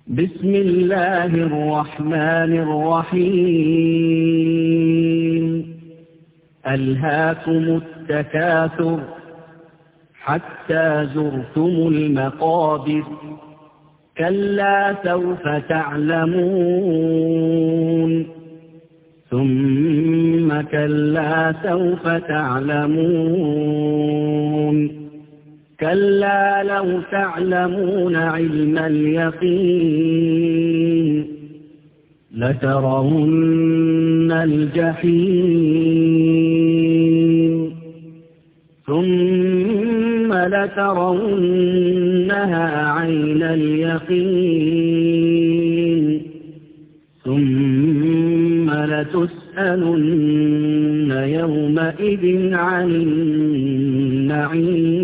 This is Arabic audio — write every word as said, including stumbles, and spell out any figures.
بسم الله الرحمن الرحيم ألهاكم التكاثر حتى زرتم المقابر كلا سوف تعلمون ثم كلا سوف تعلمون كلا لو تعلمون علم اليقين لترون الجحيم ثم لترونها عين اليقين ثم لتسألن يومئذ عن النعيم